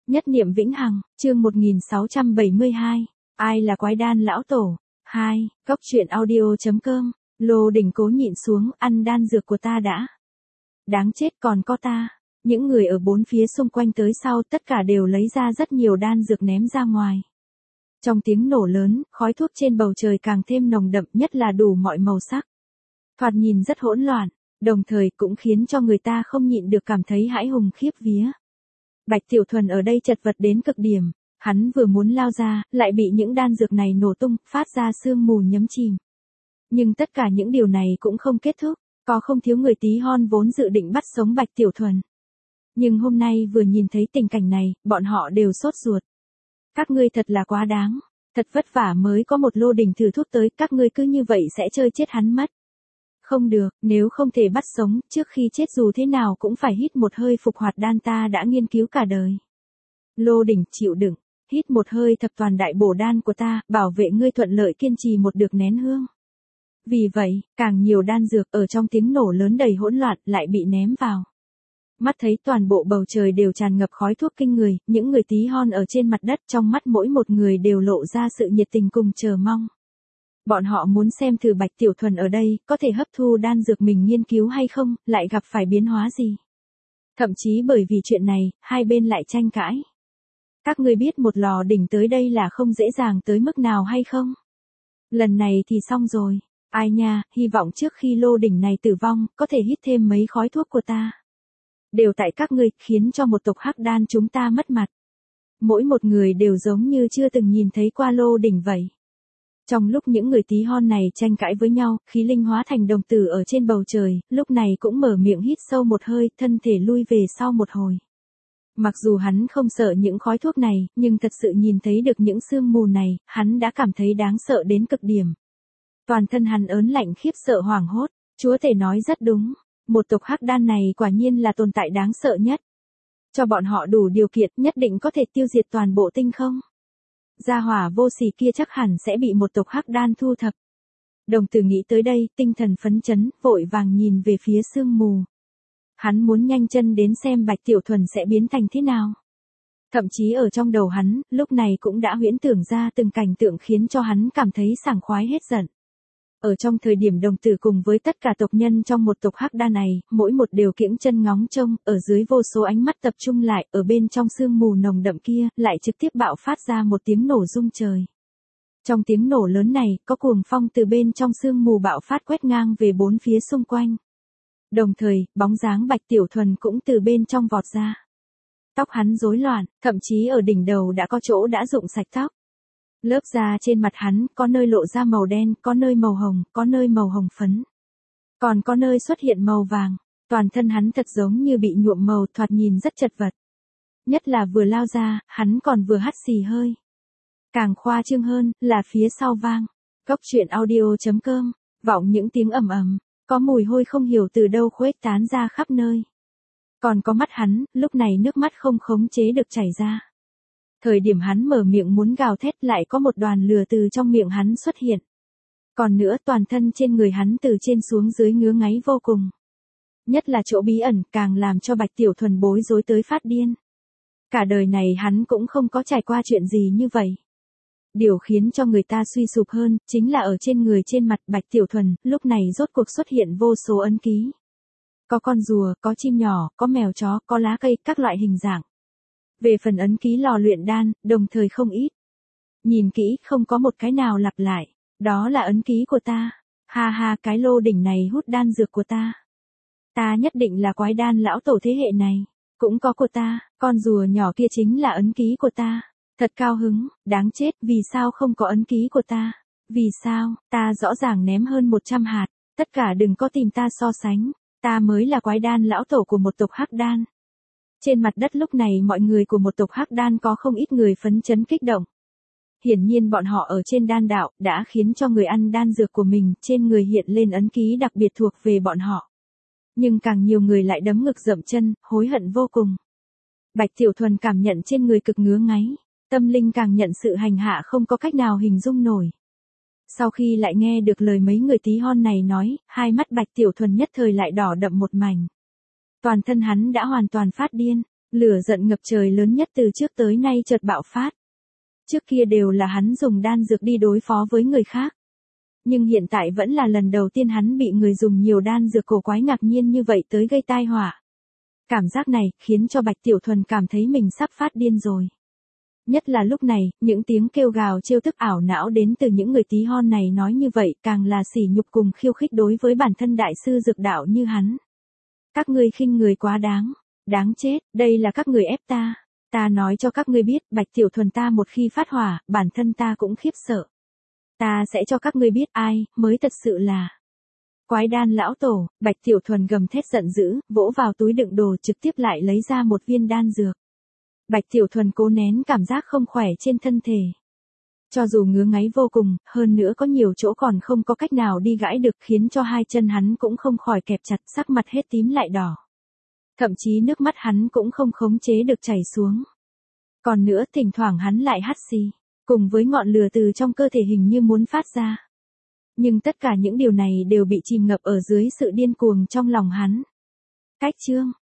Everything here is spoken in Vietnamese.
Nhất niệm vĩnh hằng, chương 1672. Ai là quái đan lão tổ? 2. Góc truyện audio.com. Lô Đỉnh cố nhịn xuống, ăn đan dược của ta đã. Đáng chết còn có ta. Những người ở bốn phía xung quanh tới sau tất cả đều lấy ra rất nhiều đan dược ném ra ngoài. Trong tiếng nổ lớn, khói thuốc trên bầu trời càng thêm nồng đậm, nhất là đủ mọi màu sắc. Thoạt nhìn rất hỗn loạn, đồng thời cũng khiến cho người ta không nhịn được cảm thấy hãi hùng khiếp vía. Bạch Tiểu Thuần ở đây chật vật đến cực điểm, hắn vừa muốn lao ra, lại bị những đan dược này nổ tung, phát ra sương mù nhấm chìm. Nhưng tất cả những điều này cũng không kết thúc, có không thiếu người tí hon vốn dự định bắt sống Bạch Tiểu Thuần. Nhưng hôm nay vừa nhìn thấy tình cảnh này, bọn họ đều sốt ruột. Các ngươi thật là quá đáng, thật vất vả mới có một Lô Đỉnh thử thuốc tới, các ngươi cứ như vậy sẽ chơi chết hắn mất. Không được, nếu không thể bắt sống, trước khi chết dù thế nào cũng phải hít một hơi phục hoạt đan ta đã nghiên cứu cả đời. Lô Đỉnh chịu đựng, hít một hơi thập toàn đại bổ đan của ta, bảo vệ ngươi thuận lợi kiên trì một được nén hương. Vì vậy, càng nhiều đan dược ở trong tiếng nổ lớn đầy hỗn loạn lại bị ném vào. Mắt thấy toàn bộ bầu trời đều tràn ngập khói thuốc kinh người, những người tí hon ở trên mặt đất trong mắt mỗi một người đều lộ ra sự nhiệt tình cùng chờ mong. Bọn họ muốn xem thử Bạch Tiểu Thuần ở đây có thể hấp thu đan dược mình nghiên cứu hay không, lại gặp phải biến hóa gì. Thậm chí bởi vì chuyện này, hai bên lại tranh cãi. Các ngươi biết một lò đỉnh tới đây là không dễ dàng tới mức nào hay không? Lần này thì xong rồi. Ai nha, hy vọng trước khi Lô Đỉnh này tử vong, có thể hít thêm mấy khói thuốc của ta. Đều tại các ngươi, khiến cho một tộc hắc đan chúng ta mất mặt. Mỗi một người đều giống như chưa từng nhìn thấy qua Lô Đỉnh vậy. Trong lúc những người tí hon này tranh cãi với nhau, khí linh hóa thành đồng tử ở trên bầu trời, lúc này cũng mở miệng hít sâu một hơi, thân thể lui về sau một hồi. Mặc dù hắn không sợ những khói thuốc này, nhưng thật sự nhìn thấy được những sương mù này, hắn đã cảm thấy đáng sợ đến cực điểm. Toàn thân hắn ớn lạnh khiếp sợ hoảng hốt, chúa tể nói rất đúng, một tộc hắc đan này quả nhiên là tồn tại đáng sợ nhất. Cho bọn họ đủ điều kiện nhất định có thể tiêu diệt toàn bộ tinh không. Gia hỏa vô sỉ kia chắc hẳn sẽ bị một tộc hắc đan thu thập. Đồng tử nghĩ tới đây, tinh thần phấn chấn, vội vàng nhìn về phía sương mù. Hắn muốn nhanh chân đến xem Bạch Tiểu Thuần sẽ biến thành thế nào. Thậm chí ở trong đầu hắn, lúc này cũng đã huyễn tưởng ra từng cảnh tượng khiến cho hắn cảm thấy sảng khoái hết giận. Ở trong thời điểm đồng tử cùng với tất cả tộc nhân trong một tộc hắc đan này, mỗi một đều kiễng chân ngóng trông, ở dưới vô số ánh mắt tập trung lại, ở bên trong sương mù nồng đậm kia, lại trực tiếp bạo phát ra một tiếng nổ rung trời. Trong tiếng nổ lớn này, có cuồng phong từ bên trong sương mù bạo phát quét ngang về bốn phía xung quanh. Đồng thời, bóng dáng Bạch Tiểu Thuần cũng từ bên trong vọt ra. Tóc hắn rối loạn, thậm chí ở đỉnh đầu đã có chỗ đã rụng sạch tóc. Lớp da trên mặt hắn, có nơi lộ ra màu đen, có nơi màu hồng, có nơi màu hồng phấn. Còn có nơi xuất hiện màu vàng, toàn thân hắn thật giống như bị nhuộm màu, thoạt nhìn rất chật vật. Nhất là vừa lao ra, hắn còn vừa hắt xì hơi. Càng khoa trương hơn, là phía sau vang. Góc truyện audio.com, vọng những tiếng ầm ầm, có mùi hôi không hiểu từ đâu khuếch tán ra khắp nơi. Còn có mắt hắn, lúc này nước mắt không khống chế được chảy ra. Thời điểm hắn mở miệng muốn gào thét lại có một đoàn lửa từ trong miệng hắn xuất hiện. Còn nữa toàn thân trên người hắn từ trên xuống dưới ngứa ngáy vô cùng. Nhất là chỗ bí ẩn càng làm cho Bạch Tiểu Thuần bối rối tới phát điên. Cả đời này hắn cũng không có trải qua chuyện gì như vậy. Điều khiến cho người ta suy sụp hơn, chính là ở trên người trên mặt Bạch Tiểu Thuần, lúc này rốt cuộc xuất hiện vô số ấn ký. Có con rùa, có chim nhỏ, có mèo chó, có lá cây, các loại hình dạng. Về phần ấn ký lò luyện đan, đồng thời không ít. Nhìn kỹ không có một cái nào lặp lại. Đó là ấn ký của ta. Ha ha, cái Lô Đỉnh này hút đan dược của ta. Ta nhất định là quái đan lão tổ thế hệ này. Cũng có của ta, con rùa nhỏ kia chính là ấn ký của ta. Thật cao hứng, đáng chết, vì sao không có ấn ký của ta? Vì sao, ta rõ ràng ném hơn 100 hạt. Tất cả đừng có tìm ta so sánh. Ta mới là quái đan lão tổ của một tộc hắc đan. Trên mặt đất lúc này mọi người của một tộc hắc đan có không ít người phấn chấn kích động. Hiển nhiên bọn họ ở trên đan đạo đã khiến cho người ăn đan dược của mình trên người hiện lên ấn ký đặc biệt thuộc về bọn họ. Nhưng càng nhiều người lại đấm ngực dậm chân, hối hận vô cùng. Bạch Tiểu Thuần cảm nhận trên người cực ngứa ngáy, tâm linh càng nhận sự hành hạ không có cách nào hình dung nổi. Sau khi lại nghe được lời mấy người tí hon này nói, hai mắt Bạch Tiểu Thuần nhất thời lại đỏ đậm một mảnh. Toàn thân hắn đã hoàn toàn phát điên, Lửa giận ngập trời lớn nhất từ trước tới nay chợt bạo phát. Trước kia đều là hắn dùng đan dược đi đối phó với người khác. Nhưng hiện tại vẫn là lần đầu tiên hắn bị người dùng nhiều đan dược cổ quái ngạc nhiên như vậy tới gây tai họa. Cảm giác này khiến cho Bạch Tiểu Thuần cảm thấy mình sắp phát điên rồi. Nhất là lúc này, những tiếng kêu gào trêu tức ảo não đến từ những người tí hon này nói như vậy càng là sỉ nhục cùng khiêu khích đối với bản thân đại sư dược đạo như hắn. Các ngươi khinh người quá đáng. Đáng chết, đây là các người ép ta. Ta nói cho các ngươi biết, Bạch Tiểu Thuần ta một khi phát hỏa, bản thân ta cũng khiếp sợ. Ta sẽ cho các ngươi biết ai mới thật sự là Quái Đan lão tổ. Bạch Tiểu Thuần gầm thét giận dữ, vỗ vào túi đựng đồ trực tiếp lại lấy ra một viên đan dược. Bạch Tiểu Thuần cố nén cảm giác không khỏe trên thân thể. Cho dù ngứa ngáy vô cùng, hơn nữa có nhiều chỗ còn không có cách nào đi gãi được khiến cho hai chân hắn cũng không khỏi kẹp chặt, sắc mặt hết tím lại đỏ. Thậm chí nước mắt hắn cũng không khống chế được chảy xuống. Còn nữa thỉnh thoảng hắn lại hắt xì, cùng với ngọn lửa từ trong cơ thể hình như muốn phát ra. Nhưng tất cả những điều này đều bị chìm ngập ở dưới sự điên cuồng trong lòng hắn. Cách chương